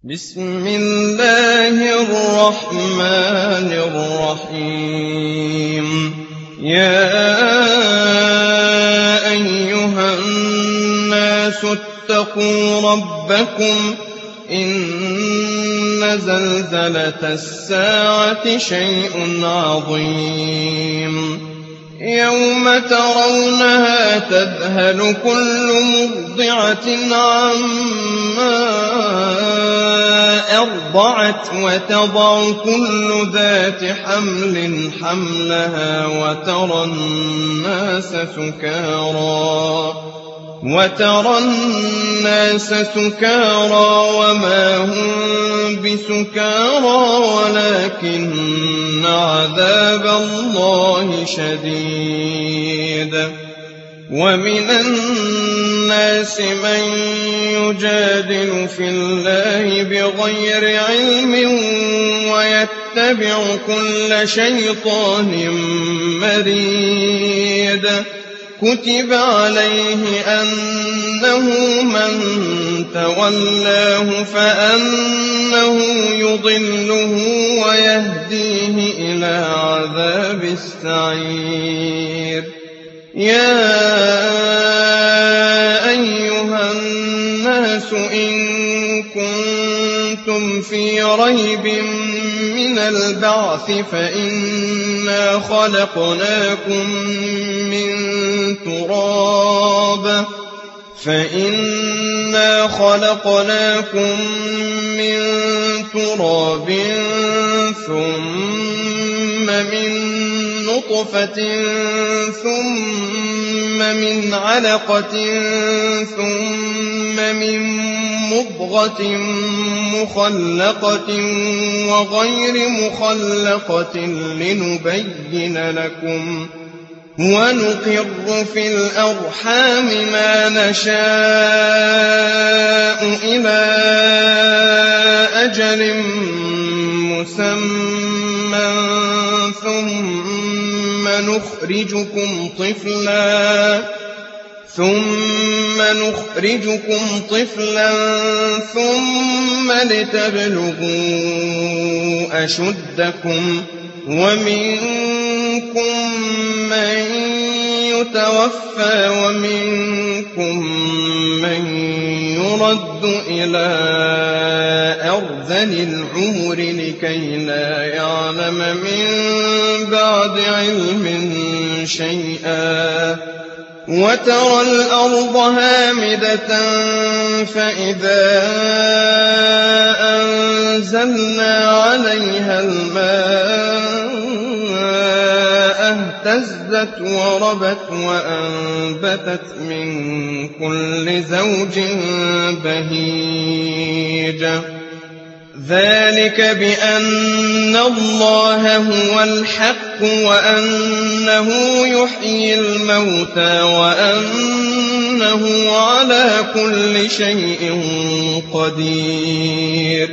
بسم الله الرحمن الرحيم. يا أيها الناس اتقوا ربكم إن زلزلة الساعة شيء عظيم يوم ترونها تذهل كل مرضعة عما أرضعت وتضع كل ذات حمل حملها وترى الناس سكارى وما هم بسكارى ولكن عذاب الله شديد. ومن الناس من يجادل في الله بغير علم ويتبع كل شيطان مريد. كتب عليه أنه من تولاه فأنه يضله ويهديه إلى عذاب السعير. يا أيها الناس إن كنتم في ريب من البعث فإنا خلقناكم من تراب ثم من نطفة ثم من علقة ثم من مضغة مخلقة وغير مخلقة لنبين لكم ونقر في الأرحام ما نشاء إلى أجل مسمى ثم نخرجكم طفلا ثم لتبلغوا أشدكم ومنكم من يتوفى ومنكم من يرد إلى أرذل العمر لكي لا يعلم من بعد علم شيئا. وترى الأرض هامدة فإذا أنزلنا عليها الماء اهتزت وربت وأنبتت من كل زوج بهيج. ذلك بأن الله هو الحق وأنه يحيي الموتى وأنه على كل شيء قدير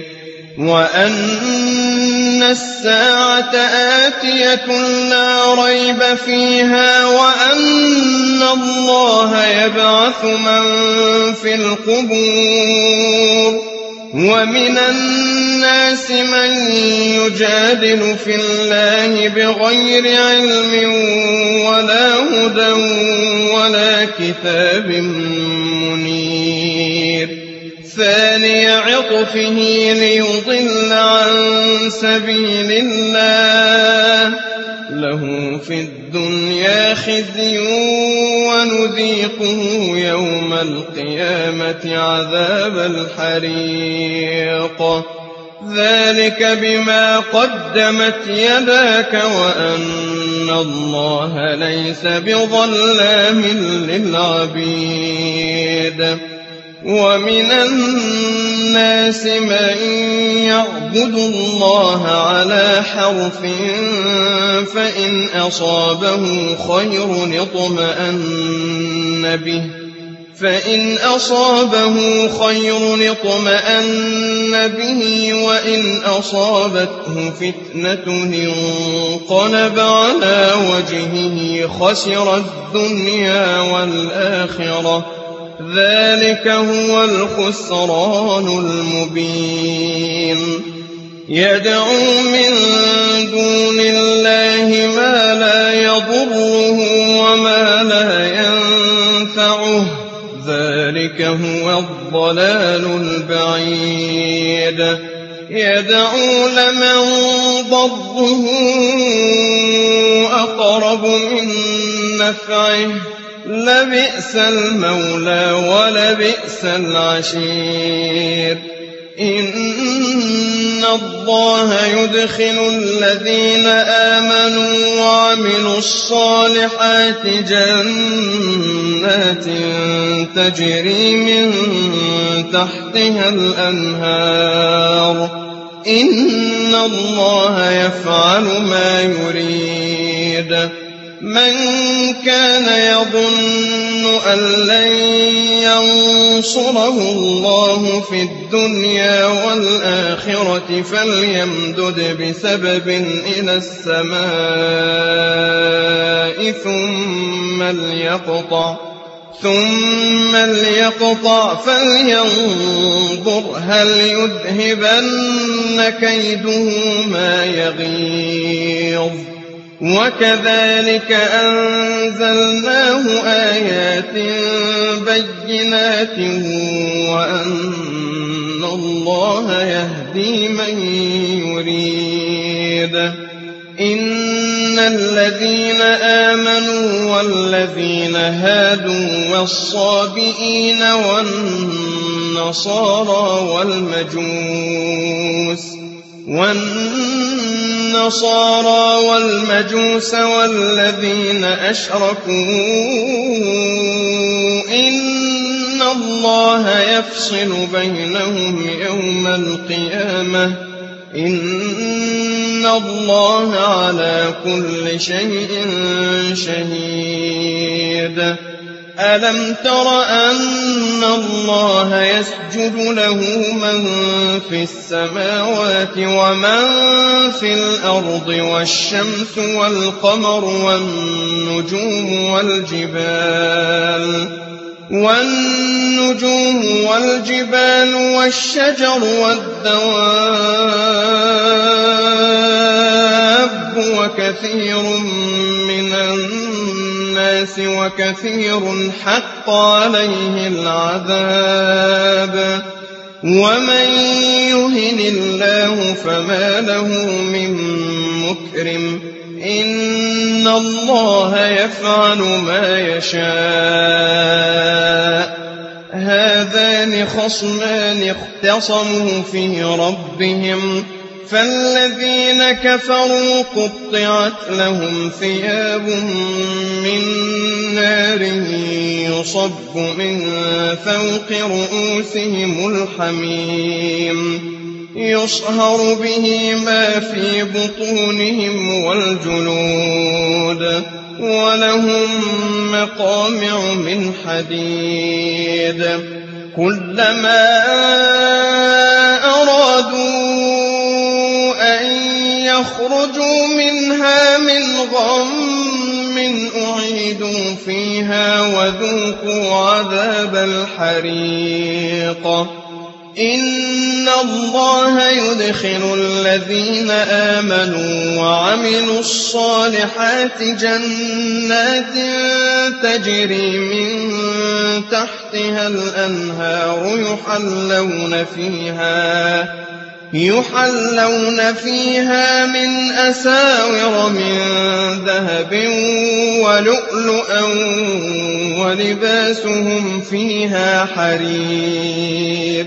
وأن الساعة آتية لا ريب فيها وأن الله يبعث من في القبور. ومن الناس من يجادل في الله بغير علم ولا هدى ولا كتاب منير. ثاني عطفه ليضل عن سبيل الله له في الدنيا خزي ونذيقه يوم القيامة عذاب الحريق. ذلك بما قدمت يداك وأن الله ليس بظلام للعبيد. ومن الناس من يعبد الله على حرف فإن أصابه خير اطمأن به وإن أصابته فتنة انقلب على وجهه خسر الدنيا والآخرة ذلك هو الخسران المبين يدعو من دون الله ما لا يضره وما لا ينفعه ذلك هو الضلال البعيد يدعو لمن ضره أقرب من نفعه لبئس المولى ولبئس العشير إن الله يدخل الذين آمنوا وعملوا الصالحات جنات تجري من تحتها الأنهار إن الله يفعل ما يريد من كان يظن أن لن ينصره الله في الدنيا والآخرة فليمدد بسبب إلى السماء ثم ليقطع فلينظر هل يذهبن كيده ما يغيظ وكذلك أنزلناه آيات بينات وأن الله يهدي من يريد إن الذين آمنوا والذين هادوا والصابئين والنصارى والمجوس والذين أشركوا إن الله يفصل بينهم يوم القيامة إن الله على كل شيء شهيد ألم تر أن الله يسجد له من في السماوات ومن في الأرض والشمس والقمر والنجوم والجبال والشجر والدواب وكثير من الناس وكثير حق عليه العذاب ومن يهن الله فما له من مكرم إن الله يفعل ما يشاء هذان خصمان اختصموا في ربهم فالذين كفروا قطعت لهم ثياب من نار يصب من فوق رؤوسهم الحميم يصهر به ما في بطونهم والجلود ولهم مقامع من حديد كلما أرادوا أن يخرجوا منها من غم أعيدوا فيها وذوقوا عذاب الحريق إن الله يدخل الذين آمنوا وعملوا الصالحات جنات تجري من تحتها الأنهار يحلون فيها من أساور من ذهب ولؤلؤا ولباسهم فيها حرير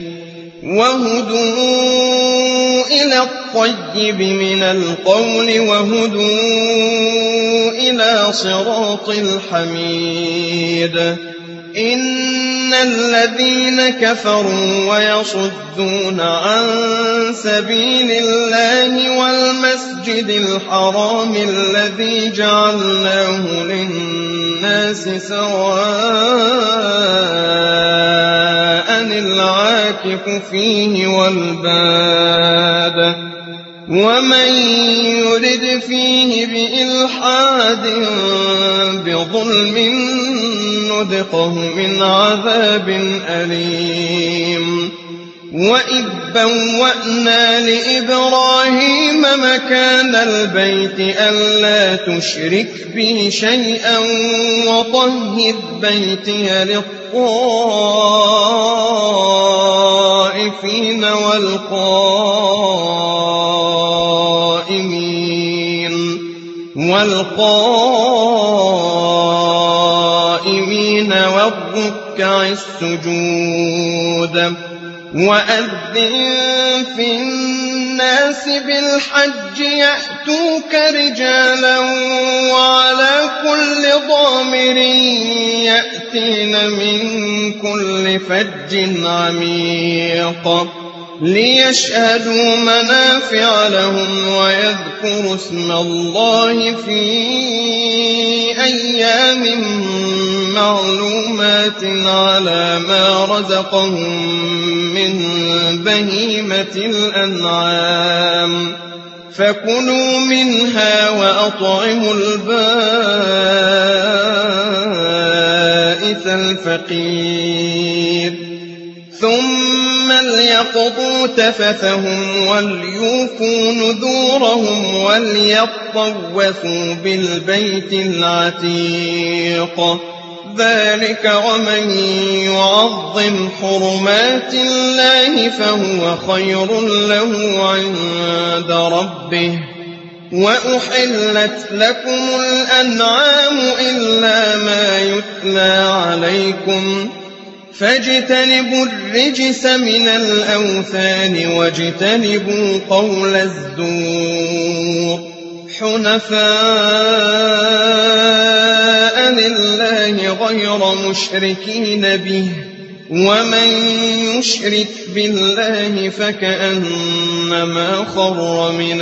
وهدوا إلى الطيب من القول وهدوا إلى صراط الحميد إن الذين كفروا ويصدون عن سبيل الله والمسجد الحرام الذي جعلناه للناس سواء العاكف فيه والباد ومن يرد فيه بإلحاد بظلم نذقه من عذاب أليم وإذ بوأنا لإبراهيم مكان البيت ألا تشرك بي شيئا وطهر بيتي للطائفين والقائمين والركع السجود وأذن في الناس بالحج يأتوك رجالا وعلى كل ضامر يأتين من كل فج عميق ليشهدوا منافع لهم ويذكروا اسم الله في أيام معلومات على ما رزقهم من بهيمة الأنعام فكلوا منها وأطعموا البائس الفقير ثم ليقضوا تفثهم وليوفوا نذورهم وليطوفوا بالبيت العتيق ذلك ومن يعظم حرمات الله فهو خير له عند ربه وأحلت لكم الأنعام إلا ما يتلى عليكم فاجتنبوا الرجس من الأوثان واجتنبوا قول الزور حنفاء لله غير مشركين به ومن يشرك بالله فكأنما خر من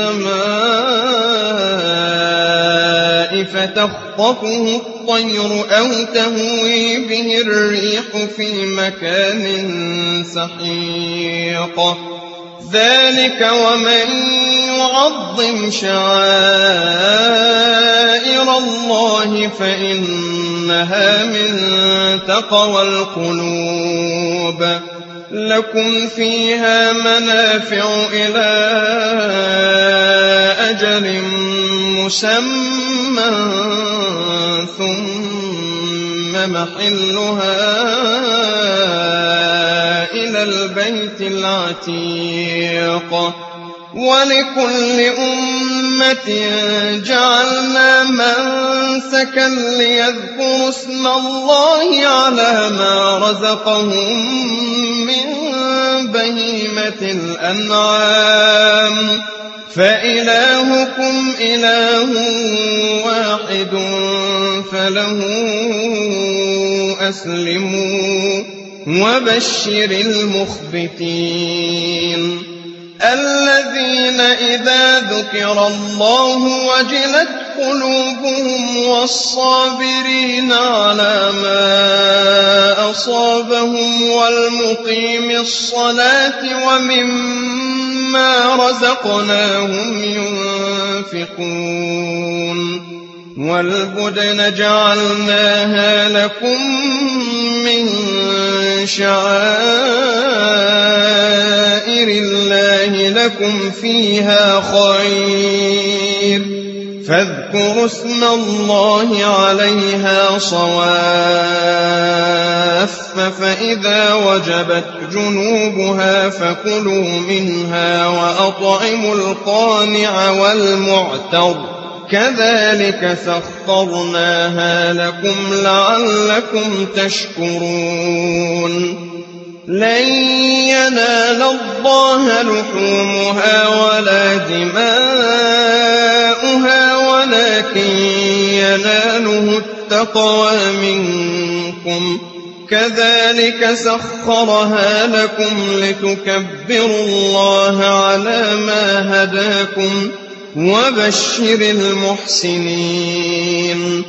السماء فتخطفه الطير أو تهوي به الريح في مكان سحيق ذلك ومن يعظم شعائر الله فإنها من تقوى القلوب لكم فيها منافع إلى أجل مسمى ثم محلها إلى البيت العتيق ولكل أمة جعلنا منسكا ليذكروا اسم الله على ما رزقهم من بهيمة الأنعام فإلهكم إله واحد فله أسلموا وبشر المخبتين الذين إذا ذكر الله وجلت قلوبهم والصابرين على ما أصابهم والمقيم الصلاة ومما رزقناهم ينفقون والبدن جعلناها لكم من شعائر الله لكم فيها خير فاذكروا اسم الله عليها صواف فإذا وجبت جنوبها فكلوا منها وأطعموا القانع والمعتر كذلك سخرناها لكم لعلكم تشكرون لن ينال الله لحومها ولا دماؤها ولكن يناله التقوى منكم كذلك سخرها لكم لتكبروا الله على ما هداكم وبشر المحسنين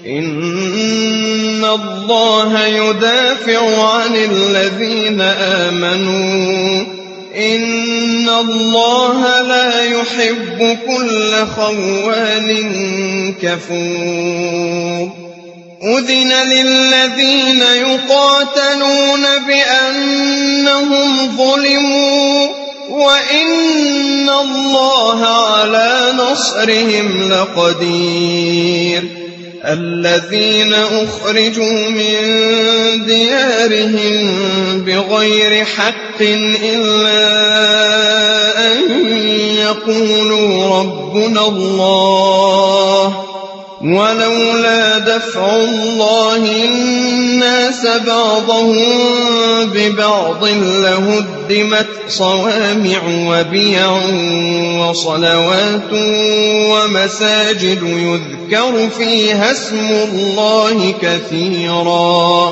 إن الله يدافع عن الذين آمنوا إن الله لا يحب كل خوان كفور أذن للذين يقاتلون بأنهم ظلموا وإن الله على نصرهم لقدير الذين أخرجوا من ديارهم بغير حق إلا أن يقولوا ربنا الله ولولا دفع الله الناس بعضهم ببعض لهدمت صوامع وبيع وصلوات ومساجد يذكر فيها اسم الله كثيرا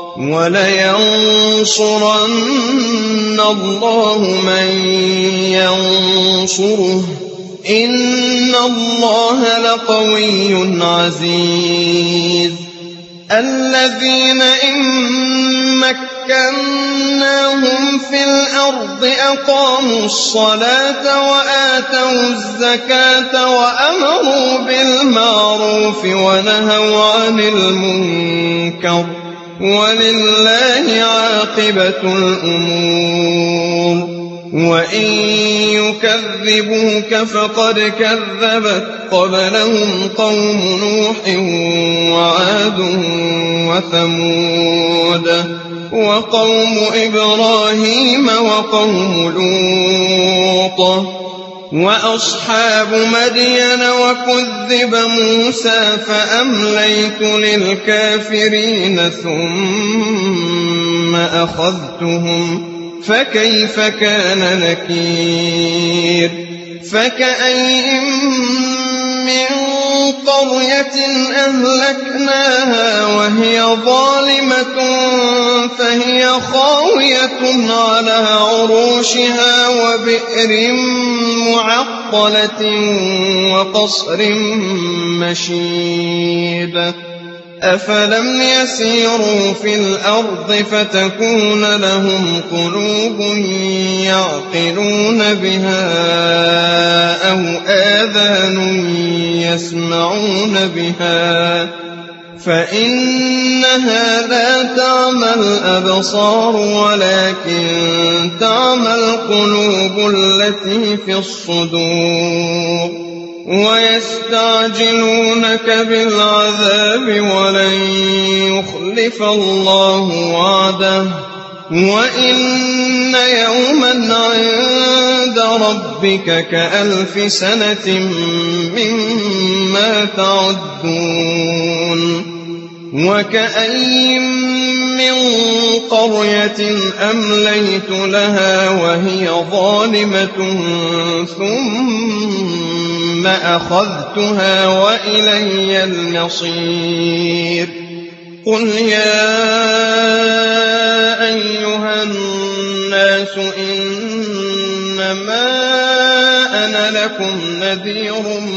ولينصرن الله من ينصره إن الله لقوي عزيز الذين إن مكناهم في الأرض أقاموا الصلاة وآتوا الزكاة وأمروا بالمعروف ونهوا عن المنكر ولله عاقبة الأمور وإن يكذبوك فقد كذبت قبلهم قوم نوح وعاد وثمود وقوم إبراهيم وقوم لوط وأصحاب مدين وكذب موسى فأمليت للكافرين ثم أخذتهم فكيف كان نكير فكأين من قرية أهلكناها وهي ظالمة فهي خاوية على عروشها وبئر معطلة وقصر مشيد أفلم يسيروا في الأرض فتكون لهم قلوب يعقلون بها أو آذان يسمعون بها فإنها لا تعمى الأبصار ولكن تعمى القلوب التي في الصدور ويستعجلونك بالعذاب ولن يخلف الله وعده وإن يوما عند ربك كألف سنة مما تعدون وكأين من قرية أمليت لها وهي ظالمة ثم أخذتها وإلي المصير قل يا أيها الناس إنما أنا لكم نذير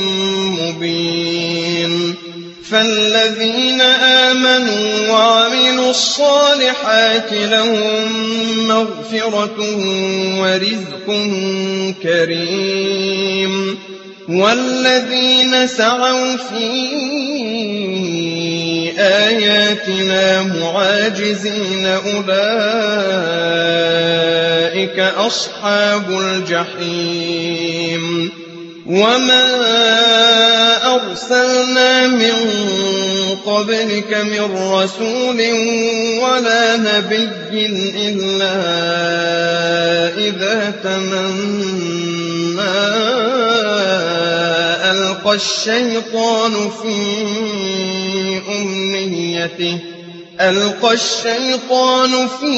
مبين فالذين آمنوا وعملوا الصالحات لهم مغفرة ورزق كريم والذين سعوا في آياتنا معاجزين أولئك أصحاب الجحيم وما أرسلنا من قبلك من رسول ولا نبي إلا إذا تمنى ألقى الشيطان في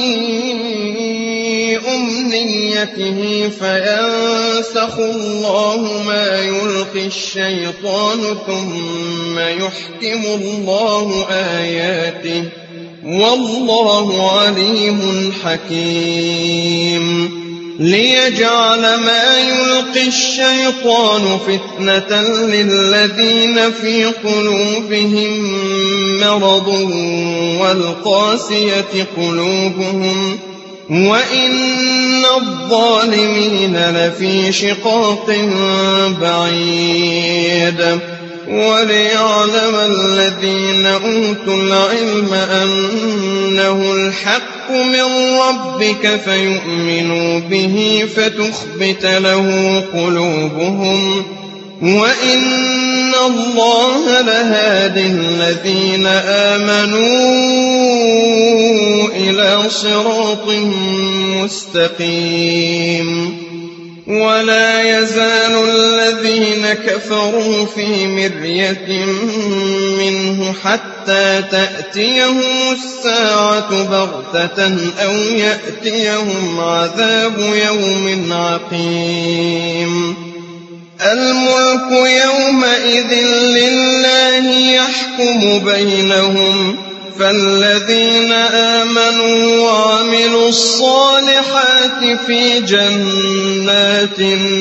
أمنيته فينسخ الله ما يلقي الشيطان ثم يحكم الله آياته والله عليم حكيم ليجعل ما يلقي الشيطان فتنة للذين في قلوبهم مرض والقاسية قلوبهم وإن الظالمين لفي شقاق بعيد وليعلم الذين أوتوا العلم أنه الحق من ربك فيؤمنوا به فتخبت له قلوبهم وإن الله لهادي الذين آمنوا إلى صراط مستقيم ولا يزال الذين كفروا في مرية منه حتى تأتيهم الساعة بغتة أو يأتيهم عذاب يوم عقيم الملك يومئذ لله يحكم بينهم فالذين آمنوا وعملوا الصالحات في جنات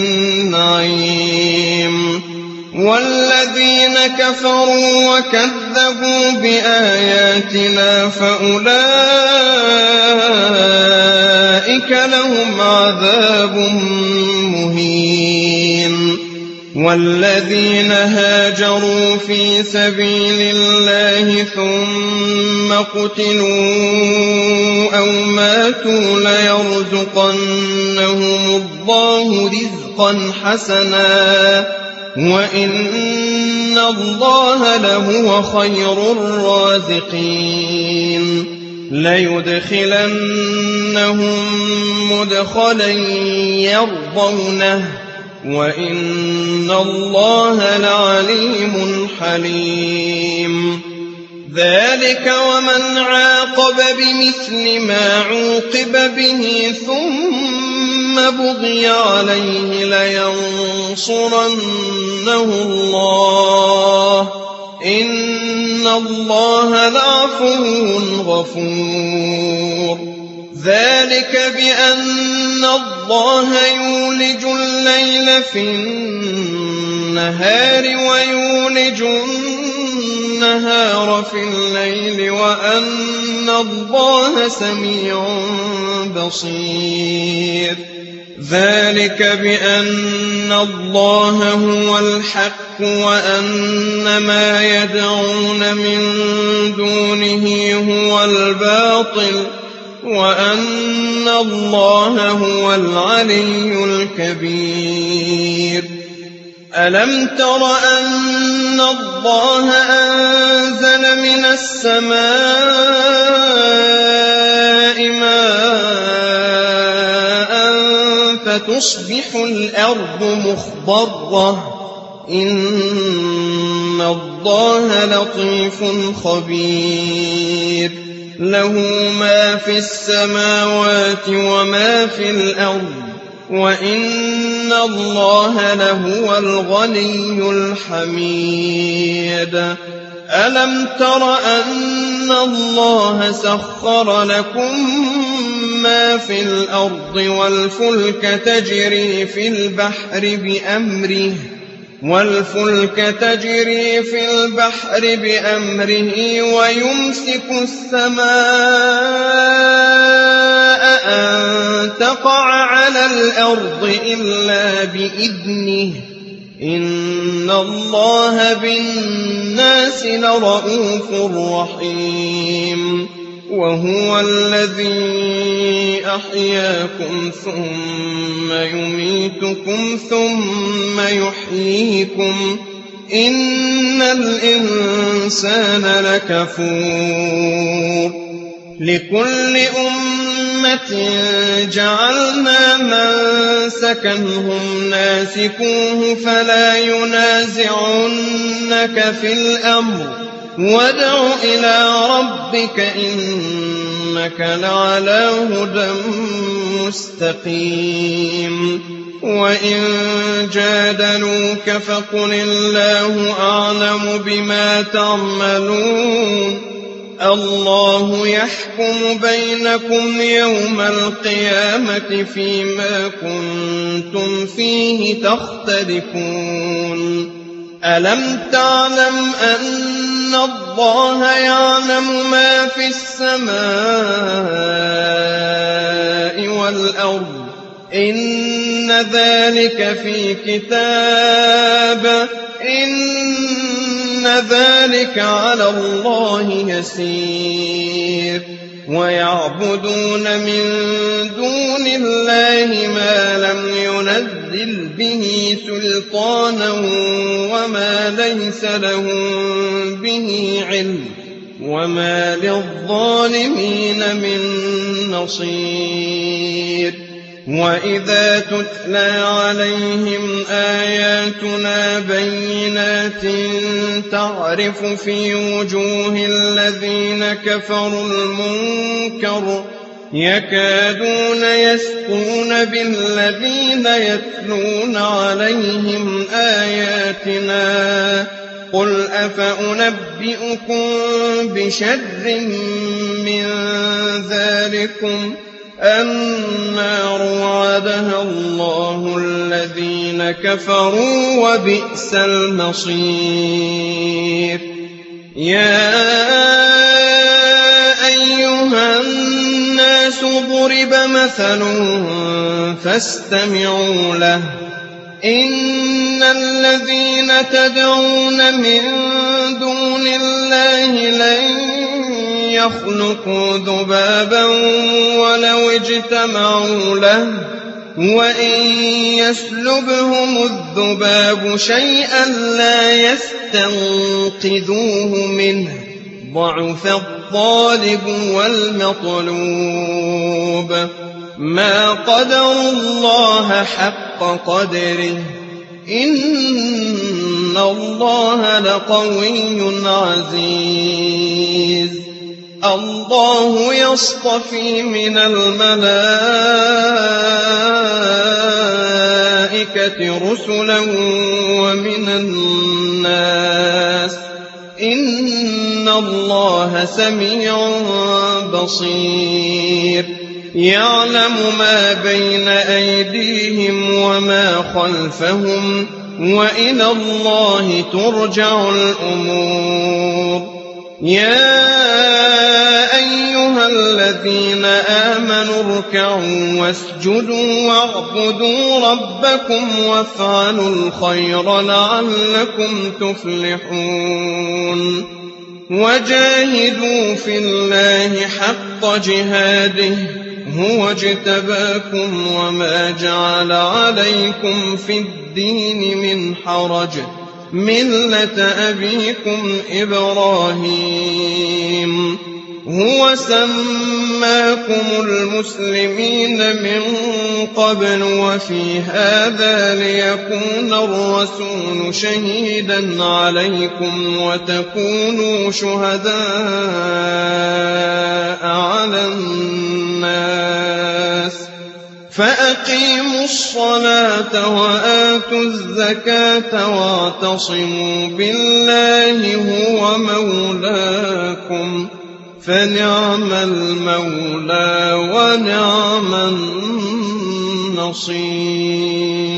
النعيم والذين كفروا وكذبوا بآياتنا فأولئك لهم عذاب مهين والذين هاجروا في سبيل الله ثم قتلوا أو ماتوا ليرزقنهم الله رزقا حسنا وإن الله لهو خير الرازقين ليدخلنهم مدخلا يرضونه وإن الله لعليم حليم ذلك ومن عاقب بمثل ما عوقب به ثم بغي عليه لينصرنه الله إن الله لعفو غفور ذلك بأن الله يولج الليل في النهار ويولج النهار في الليل وأن الله سميع بصير ذلك بأن الله هو الحق وأن ما يدعون من دونه هو الباطل وأن الله هو العلي الكبير ألم تر أن الله أنزل من السماء ماء فتصبح الأرض مخضرة إن الله لطيف خبير له ما في السماوات وما في الأرض وإن الله لهو الغني الحميد ألم تر أن الله سخر لكم ما في الأرض والفلك تجري في البحر بأمره ويمسك السماء أن تقع على الأرض إلا بإذنه إن الله بالناس لرءوف رحيم وهو الذي أحياكم ثم يميتكم ثم يحييكم إن الإنسان لكفور لكل أمة جعلنا منسكا هم ناسكوه فلا ينازعنك في الأمر وادع إلى ربك إنك لعلى هدى مستقيم وإن جادلوك فقل الله أعلم بما تعملون الله يحكم بينكم يوم القيامة فيما كنتم فيه تختلفون ألم تعلم أن الله يعلم ما في السماء والأرض إن ذلك في كتاب إن ذلك على الله يسير ويعبدون من دون الله ما لم ينزل به سلطانا وما ليس لهم به علم وما للظالمين من نصير وإذا تتلى عليهم آياتنا بينات تعرف في وجوه الذين كفروا المنكر يكادون يسطون بالذين يتلون عليهم آياتنا قل أفأنبئكم بشر من ذلكم النار وعدها الله الذين كفروا وبئس المصير يا أيها الناس ضرب مثل فاستمعوا له إن الذين تدعون من دون الله لن يخلقوا ذبابا ولو اجتمعوا له وإن يسلبهم الذباب شيئا لا يستنقذوه منه ضعف الطالب والمطلوب ما قدروا الله حق قدره إن الله لقوي عزيز الله يصطفي من الملائكة رسلا ومن الناس إن الله سميع بصير يعلم ما بين أيديهم وما خلفهم وإلى الله ترجع الأمور يا أيها الذين آمنوا اركعوا واسجدوا واعبدوا ربكم وافعلوا الخير لعلكم تفلحون وجاهدوا في الله حق جهاده هو اجتباكم وما جعل عليكم في الدين من حرج ملة أبيكم إبراهيم هو سماكم المسلمين من قبل وفي هذا ليكون الرسول شهيدا عليكم وتكونوا شهداء على الناس فأقيموا الصلاة وآتوا الزكاة واعتصموا بالله هو مولاكم فنعم المولى ونعم النصير